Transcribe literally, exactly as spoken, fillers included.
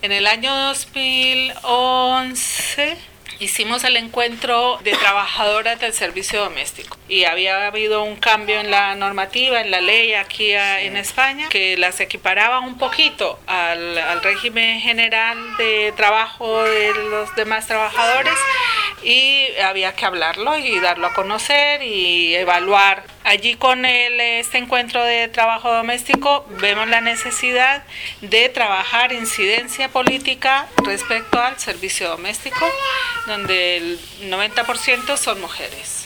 En el año dos mil once hicimos el encuentro de trabajadoras del servicio doméstico y había habido un cambio en la normativa, en la ley aquí a, en España, que las equiparaba un poquito al, al régimen general de trabajo de los demás trabajadores, y había que hablarlo y darlo a conocer y evaluar. Allí con el, este encuentro de trabajo doméstico vemos la necesidad de trabajar incidencia política respecto al servicio doméstico, donde el noventa por ciento son mujeres.